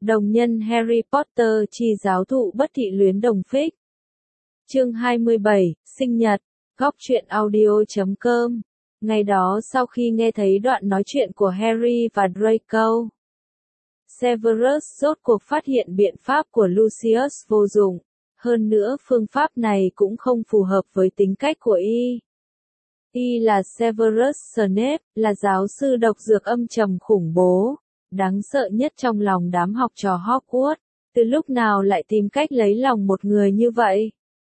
Đồng nhân Harry Potter chi giáo thụ bất thị luyến đồng phích. Chương 27, sinh nhật, góc truyện audio.com. Ngày đó sau khi nghe thấy đoạn nói chuyện của Harry và Draco, Severus rốt cuộc phát hiện biện pháp của Lucius vô dụng. Hơn nữa phương pháp này cũng không phù hợp với tính cách của y. Y là Severus Snape, là giáo sư độc dược âm trầm khủng bố, đáng sợ nhất trong lòng đám học trò Hogwarts. Từ lúc nào lại tìm cách lấy lòng một người như vậy?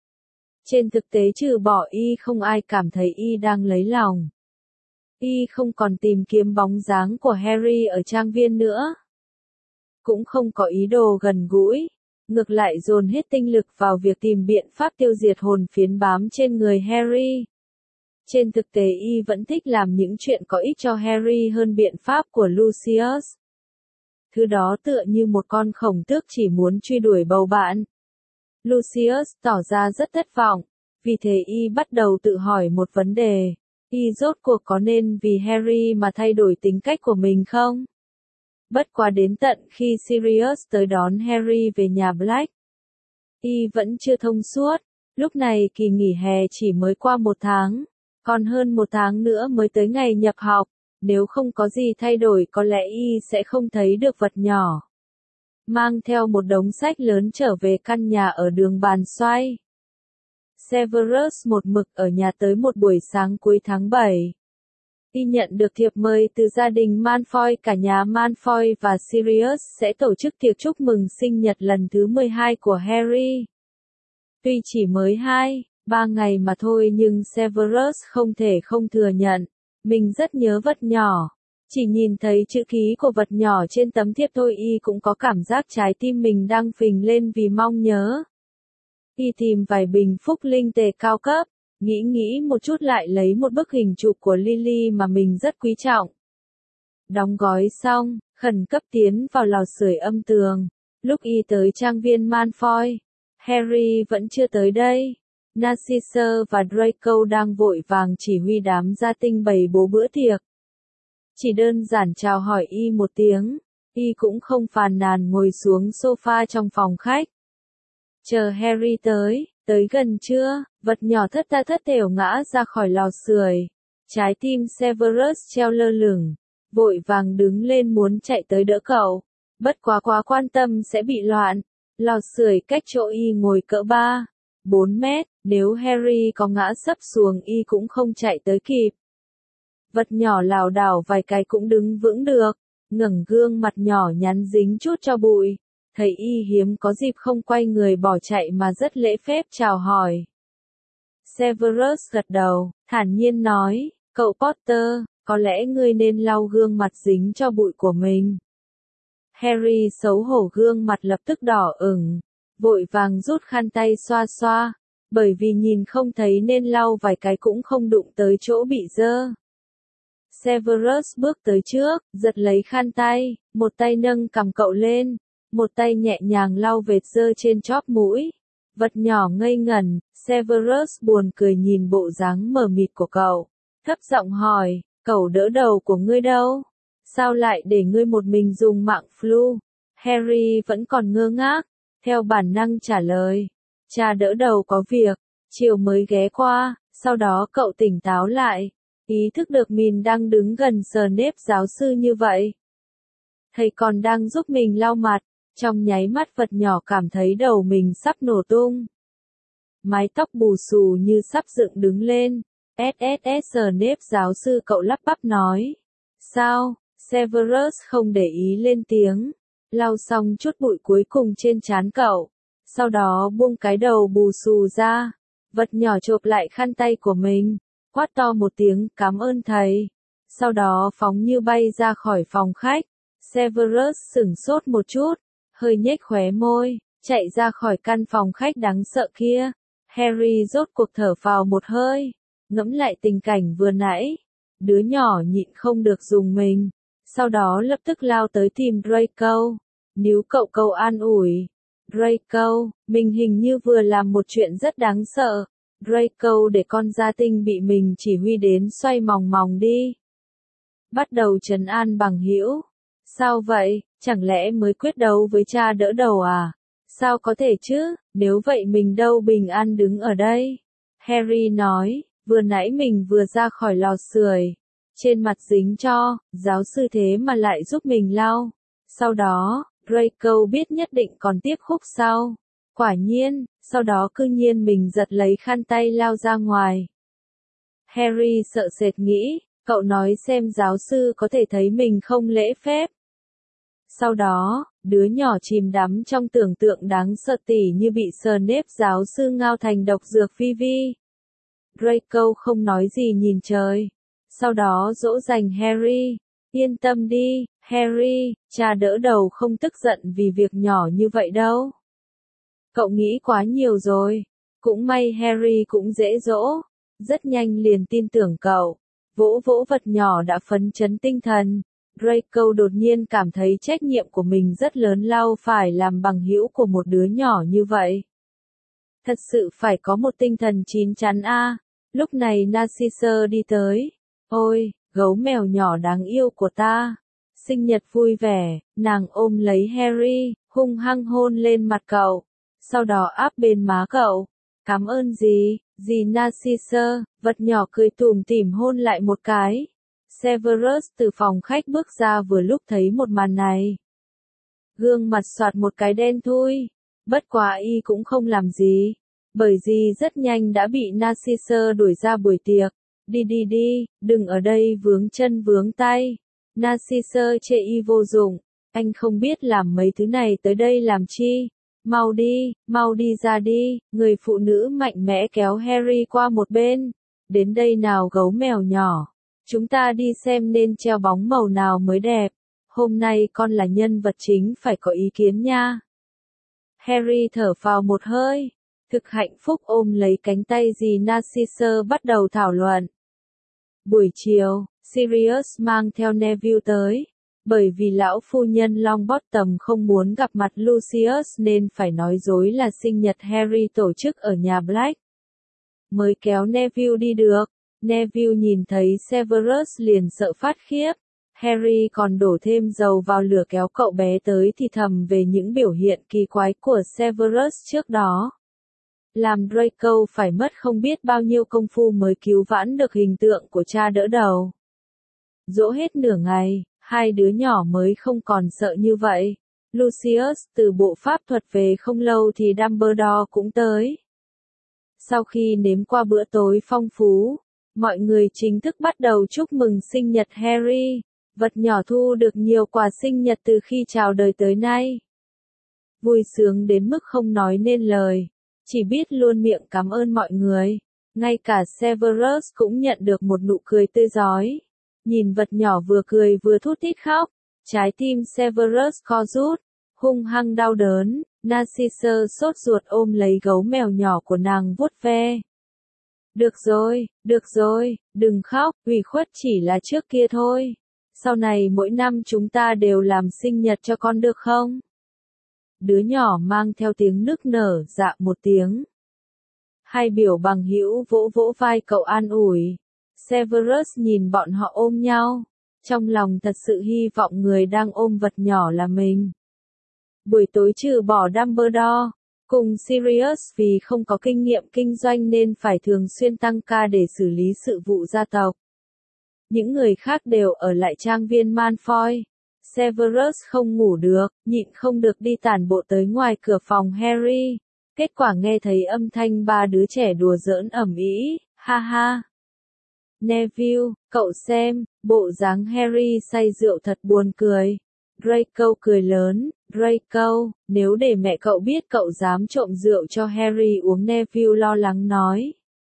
Trên thực tế trừ bỏ y không ai cảm thấy y đang lấy lòng. Y không còn tìm kiếm bóng dáng của Harry ở trang viên nữa. Cũng không có ý đồ gần gũi. Ngược lại dồn hết tinh lực vào việc tìm biện pháp tiêu diệt hồn phiến bám trên người Harry. Trên thực tế y vẫn thích làm những chuyện có ích cho Harry hơn biện pháp của Lucius. Thứ đó tựa như một con khổng tước chỉ muốn truy đuổi bầu bạn. Lucius tỏ ra rất thất vọng, vì thế y bắt đầu tự hỏi một vấn đề. Y rốt cuộc có nên vì Harry mà thay đổi tính cách của mình không? Bất quá đến tận khi Sirius tới đón Harry về nhà Black, y vẫn chưa thông suốt. Lúc này kỳ nghỉ hè chỉ mới qua 1 tháng, còn hơn 1 tháng nữa mới tới ngày nhập học. Nếu không có gì thay đổi có lẽ y sẽ không thấy được vật nhỏ. Mang theo một đống sách lớn trở về căn nhà ở đường bàn xoay. Severus một mực ở nhà tới một buổi sáng cuối tháng 7. Y nhận được thiệp mời từ gia đình Malfoy, cả nhà Malfoy và Sirius sẽ tổ chức tiệc chúc mừng sinh nhật lần thứ 12 của Harry. Tuy chỉ mới 2-3 ngày mà thôi nhưng Severus không thể không thừa nhận, mình rất nhớ vật nhỏ. Chỉ nhìn thấy chữ ký của vật nhỏ trên tấm thiệp thôi y cũng có cảm giác trái tim mình đang phình lên vì mong nhớ. Y tìm vài bình phúc linh tề cao cấp, nghĩ một chút lại lấy một bức hình chụp của Lily mà mình rất quý trọng. Đóng gói xong, khẩn cấp tiến vào lò sưởi âm tường. Lúc y tới trang viên Malfoy, Harry vẫn chưa tới đây. Narcissa và Draco đang vội vàng chỉ huy đám gia tinh bày bố bữa tiệc. Chỉ đơn giản chào hỏi y một tiếng, y cũng không phàn nàn ngồi xuống sofa trong phòng khách. Chờ Harry tới gần chưa, vật nhỏ thất tha thất thểu ngã ra khỏi lò sưởi. Trái tim Severus treo lơ lửng, vội vàng đứng lên muốn chạy tới đỡ cậu. Bất quá quan tâm sẽ bị loạn. Lò sưởi cách chỗ y ngồi cỡ 3-4 mét, nếu Harry có ngã sấp xuồng y cũng không chạy tới kịp. Vật nhỏ lảo đảo vài cái cũng đứng vững được, ngẩng gương mặt nhỏ nhắn dính chút cho bụi. Thấy y hiếm có dịp không quay người bỏ chạy mà rất lễ phép chào hỏi. Severus gật đầu, thản nhiên nói, cậu Potter, có lẽ ngươi nên lau gương mặt dính cho bụi của mình. Harry xấu hổ gương mặt lập tức đỏ ửng, vội vàng rút khăn tay xoa xoa, bởi vì nhìn không thấy nên lau vài cái cũng không đụng tới chỗ bị dơ. Severus bước tới trước, giật lấy khăn tay, một tay nâng cằm cậu lên, một tay nhẹ nhàng lau vệt dơ trên chóp mũi. Vật nhỏ ngây ngẩn, Severus buồn cười nhìn bộ dáng mờ mịt của cậu, thấp giọng hỏi, cậu đỡ đầu của ngươi đâu? Sao lại để ngươi một mình dùng mạng flu? Harry vẫn còn ngơ ngác, theo bản năng trả lời, cha đỡ đầu có việc, chiều mới ghé qua. Sau đó cậu tỉnh táo lại, ý thức được mình đang đứng gần Snape giáo sư như vậy. Thầy còn đang giúp mình lau mặt, trong nháy mắt vật nhỏ cảm thấy đầu mình sắp nổ tung. Mái tóc bù xù như sắp dựng đứng lên. SSS Snape giáo sư cậu lắp bắp nói. Sao? Severus không để ý lên tiếng. Lau xong chút bụi cuối cùng trên trán cậu. Sau đó buông cái đầu bù xù ra. Vật nhỏ chộp lại khăn tay của mình. Quát to một tiếng cảm ơn thầy. Sau đó phóng như bay ra khỏi phòng khách. Severus sửng sốt một chút, hơi nhếch khóe môi, chạy ra khỏi căn phòng khách đáng sợ kia. Harry rốt cuộc thở phào một hơi, ngẫm lại tình cảnh vừa nãy. Đứa nhỏ nhịn không được dùng mình, sau đó lập tức lao tới tìm Draco, níu cậu an ủi. Draco, mình hình như vừa làm một chuyện rất đáng sợ. Draco để con gia tinh bị mình chỉ huy đến xoay mòng mòng đi. Bắt đầu trấn an bằng hữu. Sao vậy? Chẳng lẽ mới quyết đấu với cha đỡ đầu à? Sao có thể chứ, nếu vậy mình đâu bình an đứng ở đây. Harry nói, vừa nãy mình vừa ra khỏi lò sưởi, trên mặt dính tro, giáo sư thế mà lại giúp mình lau. Sau đó, Draco biết nhất định còn tiếp khúc sau. Quả nhiên, sau đó cư nhiên mình giật lấy khăn tay lao ra ngoài. Harry sợ sệt nghĩ, cậu nói xem giáo sư có thể thấy mình không lễ phép. Sau đó, đứa nhỏ chìm đắm trong tưởng tượng đáng sợ tỉ như bị Snape giáo sư ngao thành độc dược vi vi. Draco không nói gì nhìn trời. Sau đó dỗ dành Harry. Yên tâm đi, Harry, cha đỡ đầu không tức giận vì việc nhỏ như vậy đâu. Cậu nghĩ quá nhiều rồi. Cũng may Harry cũng dễ dỗ. Rất nhanh liền tin tưởng cậu. Vỗ vỗ vật nhỏ đã phấn chấn tinh thần. Draco đột nhiên cảm thấy trách nhiệm của mình rất lớn lao phải làm bằng hữu của một đứa nhỏ như vậy. Thật sự phải có một tinh thần chín chắn a. Lúc này Narcissa đi tới. Ôi, gấu mèo nhỏ đáng yêu của ta. Sinh nhật vui vẻ, nàng ôm lấy Harry, hung hăng hôn lên mặt cậu. Sau đó áp bên má cậu. Cảm ơn dì Narcissa, vật nhỏ cười tủm tỉm hôn lại một cái. Severus từ phòng khách bước ra vừa lúc thấy một màn này. Gương mặt soạt một cái đen thui. Bất quá y cũng không làm gì. Bởi vì rất nhanh đã bị Narcissa đuổi ra buổi tiệc. Đi, đừng ở đây vướng chân vướng tay. Narcissa chê y vô dụng. Anh không biết làm mấy thứ này tới đây làm chi. Mau đi ra đi. Người phụ nữ mạnh mẽ kéo Harry qua một bên. Đến đây nào gấu mèo nhỏ. Chúng ta đi xem nên treo bóng màu nào mới đẹp. Hôm nay con là nhân vật chính phải có ý kiến nha. Harry thở phào một hơi. Thực hạnh phúc ôm lấy cánh tay dì Narcissa bắt đầu thảo luận. Buổi chiều, Sirius mang theo Neville tới. Bởi vì lão phu nhân Longbottom không muốn gặp mặt Lucius nên phải nói dối là sinh nhật Harry tổ chức ở nhà Black. Mới kéo Neville đi được. Neville nhìn thấy Severus liền sợ phát khiếp. Harry còn đổ thêm dầu vào lửa kéo cậu bé tới thì thầm về những biểu hiện kỳ quái của Severus trước đó. Làm Draco phải mất không biết bao nhiêu công phu mới cứu vãn được hình tượng của cha đỡ đầu. Dỗ hết nửa ngày, hai đứa nhỏ mới không còn sợ như vậy. Lucius từ bộ pháp thuật về không lâu thì Dumbledore cũng tới. Sau khi nếm qua bữa tối phong phú, mọi người chính thức bắt đầu chúc mừng sinh nhật Harry. Vật nhỏ thu được nhiều quà sinh nhật từ khi chào đời tới nay. Vui sướng đến mức không nói nên lời. Chỉ biết luôn miệng cảm ơn mọi người. Ngay cả Severus cũng nhận được một nụ cười tươi rói. Nhìn vật nhỏ vừa cười vừa thút thít khóc. Trái tim Severus co rút. Hung hăng đau đớn. Narcissa sốt ruột ôm lấy gấu mèo nhỏ của nàng vuốt ve. Được rồi, đừng khóc, ủy khuất chỉ là trước kia thôi. Sau này mỗi năm chúng ta đều làm sinh nhật cho con được không? Đứa nhỏ mang theo tiếng nức nở dạ một tiếng. Hai biểu bằng hữu vỗ vỗ vai cậu an ủi. Severus nhìn bọn họ ôm nhau. Trong lòng thật sự hy vọng người đang ôm vật nhỏ là mình. Buổi tối trừ bỏ Dumbledore, cùng Sirius vì không có kinh nghiệm kinh doanh nên phải thường xuyên tăng ca để xử lý sự vụ gia tộc. Những người khác đều ở lại trang viên Malfoy. Severus không ngủ được, nhịn không được đi tản bộ tới ngoài cửa phòng Harry. Kết quả nghe thấy âm thanh ba đứa trẻ đùa giỡn ầm ĩ, ha ha. Neville, cậu xem, bộ dáng Harry say rượu thật buồn cười. Draco cười lớn, Draco, nếu để mẹ cậu biết cậu dám trộm rượu cho Harry uống, Neville lo lắng nói.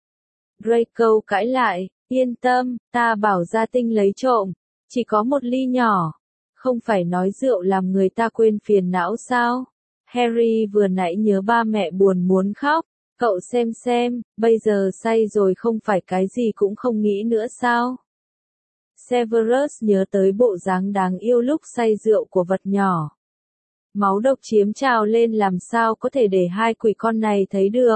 Draco cãi lại, yên tâm, ta bảo gia tinh lấy trộm, chỉ có một ly nhỏ. Không phải nói rượu làm người ta quên phiền não sao? Harry vừa nãy nhớ ba mẹ buồn muốn khóc, cậu xem, bây giờ say rồi không phải cái gì cũng không nghĩ nữa sao? Severus nhớ tới bộ dáng đáng yêu lúc say rượu của vật nhỏ. Máu độc chiếm trào lên làm sao có thể để hai quỷ con này thấy được.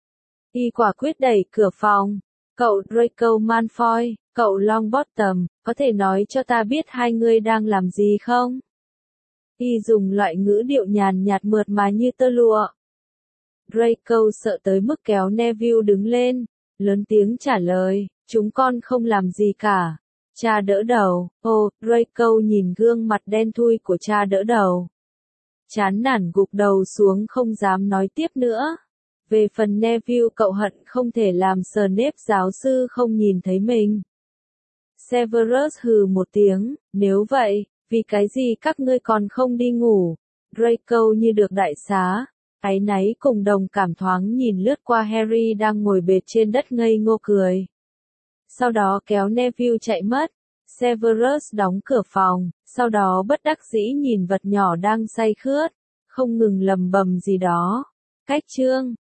Y quả quyết đẩy cửa phòng. Cậu Draco Malfoy, cậu Longbottom, có thể nói cho ta biết hai người đang làm gì không? Y dùng loại ngữ điệu nhàn nhạt mượt mà như tơ lụa. Draco sợ tới mức kéo Neville đứng lên, lớn tiếng trả lời, chúng con không làm gì cả. Cha đỡ đầu, Draco nhìn gương mặt đen thui của cha đỡ đầu. Chán nản gục đầu xuống không dám nói tiếp nữa. Về phần Neville, cậu hận không thể làm Snape giáo sư không nhìn thấy mình. Severus hừ một tiếng, nếu vậy, vì cái gì các ngươi còn không đi ngủ? Draco như được đại xá, áy náy cùng đồng cảm thoáng nhìn lướt qua Harry đang ngồi bệt trên đất ngây ngô cười. Sau đó kéo Neville chạy mất. Severus đóng cửa phòng, sau đó bất đắc dĩ nhìn vật nhỏ đang say khướt, không ngừng lầm bầm gì đó. Cách chương